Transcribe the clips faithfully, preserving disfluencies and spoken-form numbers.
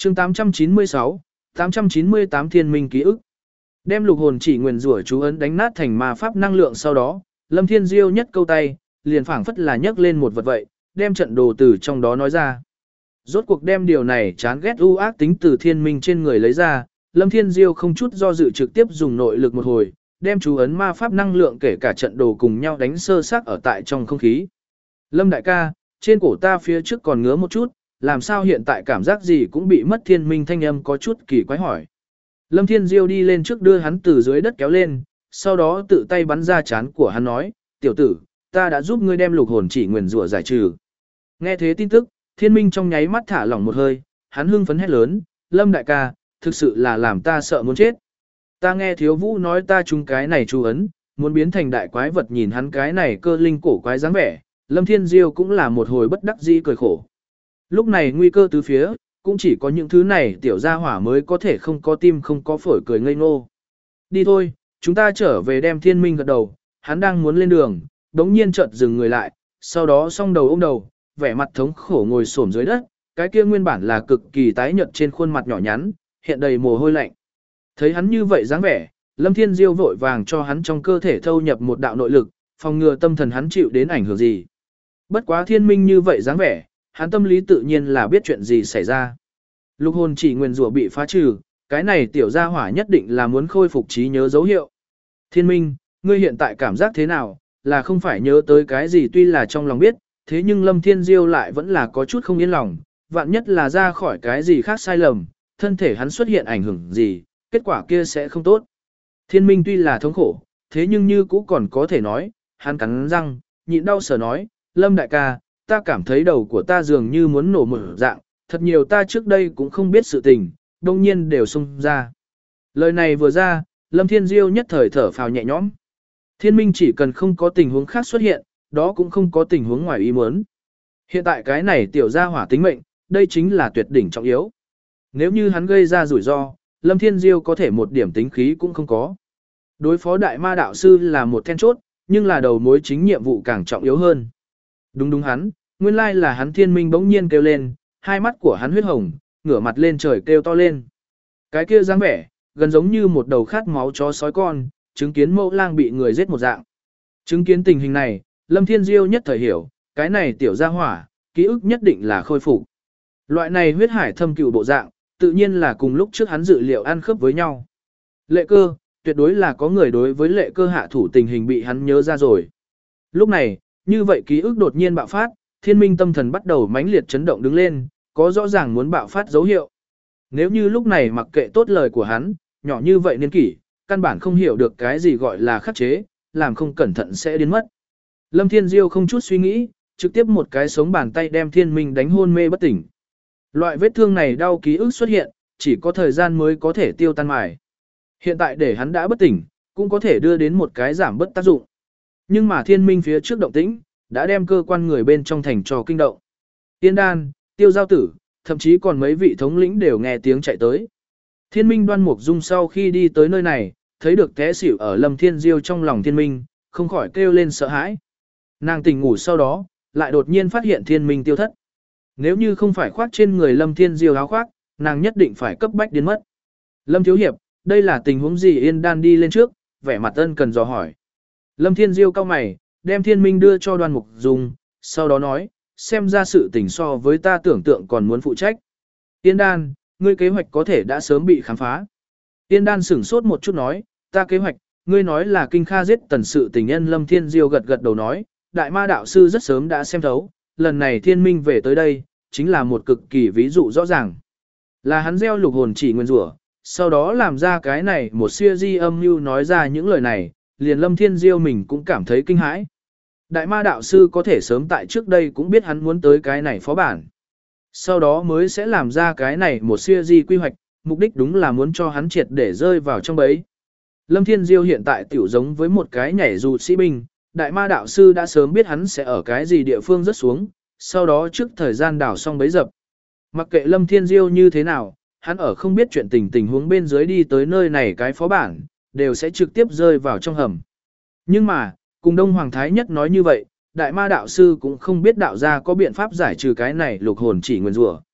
chương tám trăm chín mươi sáu, tám trăm chín mươi tám Thiên Minh ký ức. Đem lục hồn chỉ nguyền rủa chú ấn đánh nát thành ma pháp năng lượng sau đó, Lâm Thiên Diêu nhất câu tay, liền phảng phất là nhấc lên một vật vậy, đem trận đồ từ trong đó nói ra. Rốt cuộc đem điều này chán ghét u ác tính từ Thiên Minh trên người lấy ra, Lâm Thiên Diêu không chút do dự trực tiếp dùng nội lực một hồi, đem chú ấn ma pháp năng lượng kể cả trận đồ cùng nhau đánh sơ xác ở tại trong không khí. Lâm đại ca, trên cổ ta phía trước còn ngứa một chút, làm sao hiện tại cảm giác gì cũng bị mất. Thiên Minh thanh âm có chút kỳ quái hỏi. Lâm Thiên Diêu đi lên trước đưa hắn từ dưới đất kéo lên, sau đó tự tay bắn ra trán của hắn nói, tiểu tử, ta đã giúp ngươi đem lục hồn chỉ nguyền rủa giải trừ. Nghe thế tin tức, Thiên Minh trong nháy mắt thả lỏng một hơi, hắn hưng phấn hét lớn, Lâm đại ca, thực sự là làm ta sợ muốn chết. Ta nghe Thiếu Vũ nói ta trúng cái này chú ấn, muốn biến thành đại quái vật. Nhìn hắn cái này cơ linh cổ quái dáng vẻ, Lâm Thiên Diêu cũng là một hồi bất đắc dĩ cười khổ. Lúc này nguy cơ tứ phía, cũng chỉ có những thứ này tiểu gia hỏa mới có thể không có tim không có phổi cười ngây ngô. Đi thôi, chúng ta trở về. Đem Thiên Minh gật đầu, hắn đang muốn lên đường, đống nhiên chợt dừng người lại, sau đó song đầu ôm đầu, vẻ mặt thống khổ ngồi xổm dưới đất, cái kia nguyên bản là cực kỳ tái nhợt trên khuôn mặt nhỏ nhắn, hiện đầy mồ hôi lạnh. Thấy hắn như vậy dáng vẻ, Lâm Thiên Diêu vội vàng cho hắn trong cơ thể thâu nhập một đạo nội lực, phòng ngừa tâm thần hắn chịu đến ảnh hưởng gì. Bất quá Thiên Minh như vậy dáng vẻ, hắn tâm lý tự nhiên là biết chuyện gì xảy ra. Lục hồn chỉ nguyền rủa bị phá trừ, cái này tiểu gia hỏa nhất định là muốn khôi phục trí nhớ dấu hiệu. Thiên Minh, ngươi hiện tại cảm giác thế nào, là không phải nhớ tới cái gì? Tuy là trong lòng biết, thế nhưng Lâm Thiên Diêu lại vẫn là có chút không yên lòng, vạn nhất là ra khỏi cái gì khác sai lầm, thân thể hắn xuất hiện ảnh hưởng gì, kết quả kia sẽ không tốt. Thiên Minh tuy là thống khổ, thế nhưng như cũ còn có thể nói, hắn cắn răng, nhịn đau sở nói, Lâm đại ca, ta cảm thấy đầu của ta dường như muốn nổ mở dạng, thật nhiều ta trước đây cũng không biết sự tình, đông nhiên đều xông ra. Lời này vừa ra, Lâm Thiên Diêu nhất thời thở phào nhẹ nhõm. Thiên Minh chỉ cần không có tình huống khác xuất hiện, đó cũng không có tình huống ngoài ý muốn. Hiện tại cái này tiểu gia hỏa tính mệnh, đây chính là tuyệt đỉnh trọng yếu. Nếu như hắn gây ra rủi ro, Lâm Thiên Diêu có thể một điểm tính khí cũng không có. Đối phó đại ma đạo sư là một then chốt, nhưng là đầu mối chính nhiệm vụ càng trọng yếu hơn. Đúng đúng hắn, nguyên lai là hắn. Thiên Minh bỗng nhiên kêu lên, hai mắt của hắn huyết hồng, ngửa mặt lên trời kêu to lên. Cái kia dáng vẻ, gần giống như một đầu khát máu chó sói con, chứng kiến mẫu lang bị người giết một dạng. Chứng kiến tình hình này, Lâm Thiên Diêu nhất thời hiểu, cái này tiểu gia hỏa, ký ức nhất định là khôi phục. Loại này huyết hải thâm cựu bộ dạng, tự nhiên là cùng lúc trước hắn dự liệu ăn khớp với nhau. Lệ cơ, tuyệt đối là có người đối với lệ cơ hạ thủ tình hình bị hắn nhớ ra rồi. Lúc này, như vậy ký ức đột nhiên bạo phát, Thiên Minh tâm thần bắt đầu mãnh liệt chấn động đứng lên, có rõ ràng muốn bạo phát dấu hiệu. Nếu như lúc này mặc kệ tốt lời của hắn, nhỏ như vậy niên kỷ, căn bản không hiểu được cái gì gọi là khắc chế, làm không cẩn thận sẽ điên mất. Lâm Thiên Diêu không chút suy nghĩ, trực tiếp một cái sống bàn tay đem Thiên Minh đánh hôn mê bất tỉnh. Loại vết thương này đau ký ức xuất hiện, chỉ có thời gian mới có thể tiêu tan mài. Hiện tại để hắn đã bất tỉnh, cũng có thể đưa đến một cái giảm bất tác dụng. Nhưng mà Thiên Minh phía trước động tĩnh, đã đem cơ quan người bên trong thành trò kinh động. Tiên Đan, Tiêu Giao Tử, thậm chí còn mấy vị thống lĩnh đều nghe tiếng chạy tới. Thiên Minh Đoan Mục Dung sau khi đi tới nơi này, thấy được té xỉu ở Lâm Thiên Diêu trong lòng Thiên Minh, không khỏi kêu lên sợ hãi. Nàng tỉnh ngủ sau đó, lại đột nhiên phát hiện Thiên Minh tiêu thất. Nếu như không phải khoác trên người Lâm Thiên Diêu áo khoác, nàng nhất định phải cấp bách đến mất. Lâm Thiếu Hiệp, đây là tình huống gì? Yên Đan đi lên trước, vẻ mặt ân cần dò hỏi. Lâm Thiên Diêu cau mày, đem Thiên Minh đưa cho Đoan Mục Dung, sau đó nói, xem ra sự tình so với ta tưởng tượng còn muốn phụ trách. Yên Đan, ngươi kế hoạch có thể đã sớm bị khám phá. Yên Đan sửng sốt một chút nói, ta kế hoạch, ngươi nói là Kinh Kha giết tần sự tình nhân. Lâm Thiên Diêu gật gật đầu nói, đại ma đạo sư rất sớm đã xem thấu, lần này Thiên Minh về tới đây, chính là một cực kỳ ví dụ rõ ràng. Là hắn gieo lục hồn chỉ nguyên rủa, sau đó làm ra cái này một siêu di âm mưu. Nói ra những lời này, liền Lâm Thiên Diêu mình cũng cảm thấy kinh hãi. Đại ma đạo sư có thể sớm tại trước đây cũng biết hắn muốn tới cái này phó bản. Sau đó mới sẽ làm ra cái này một siêu di quy hoạch, mục đích đúng là muốn cho hắn triệt để rơi vào trong bẫy. Lâm Thiên Diêu hiện tại tiểu giống với một cái nhảy dù sĩ binh, đại ma đạo sư đã sớm biết hắn sẽ ở cái gì địa phương rớt xuống, sau đó trước thời gian đào xong bấy dập. Mặc kệ Lâm Thiên Diêu như thế nào, hắn ở không biết chuyện tình tình huống bên dưới đi tới nơi này cái phó bản, đều sẽ trực tiếp rơi vào trong hầm. Nhưng mà, cùng Đông Hoàng Thái Nhất nói như vậy, đại ma đạo sư cũng không biết đạo gia có biện pháp giải trừ cái này lục hồn chỉ nguyên rủa.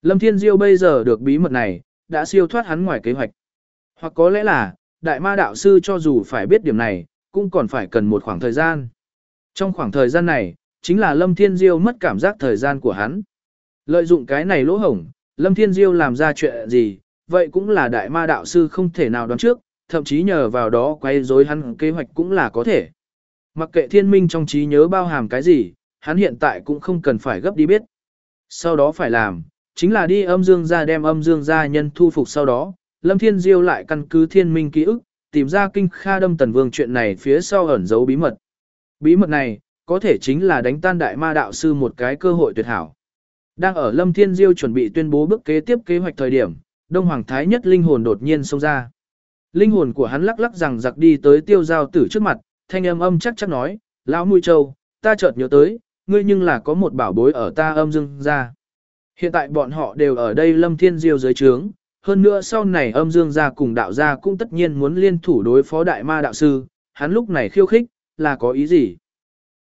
Lâm Thiên Diêu bây giờ được bí mật này, đã siêu thoát hắn ngoài kế hoạch. Hoặc có lẽ là, đại ma đạo sư cho dù phải biết điểm này, cũng còn phải cần một khoảng thời gian. Trong khoảng thời gian này, chính là Lâm Thiên Diêu mất cảm giác thời gian của hắn. Lợi dụng cái này lỗ hổng, Lâm Thiên Diêu làm ra chuyện gì, vậy cũng là đại ma đạo sư không thể nào đoán trước, thậm chí nhờ vào đó quay rối hắn kế hoạch cũng là có thể. Mặc kệ thiên minh trong trí nhớ bao hàm cái gì, hắn hiện tại cũng không cần phải gấp đi biết. Sau đó phải làm, chính là đi âm dương gia đem âm dương gia nhân thu phục sau đó, Lâm Thiên Diêu lại căn cứ thiên minh ký ức, tìm ra kinh kha đâm tần vương chuyện này phía sau ẩn giấu bí mật. Bí mật này, có thể chính là đánh tan đại ma đạo sư một cái cơ hội tuyệt hảo. Đang ở Lâm Thiên Diêu chuẩn bị tuyên bố bước kế tiếp kế hoạch thời điểm, Đông Hoàng Thái Nhất linh hồn đột nhiên xông ra. Linh hồn của hắn lắc lắc rằng giặc đi tới Tiêu Giao Tử trước mặt, thanh âm âm chắc chắc nói, lão Mũi Châu, ta chợt nhớ tới, ngươi nhưng là có một bảo bối ở ta âm dương gia. Hiện tại bọn họ đều ở đây Lâm Thiên Diêu dưới trướng, hơn nữa sau này âm dương gia cùng đạo gia cũng tất nhiên muốn liên thủ đối phó đại ma đạo sư, hắn lúc này khiêu khích, là có ý gì?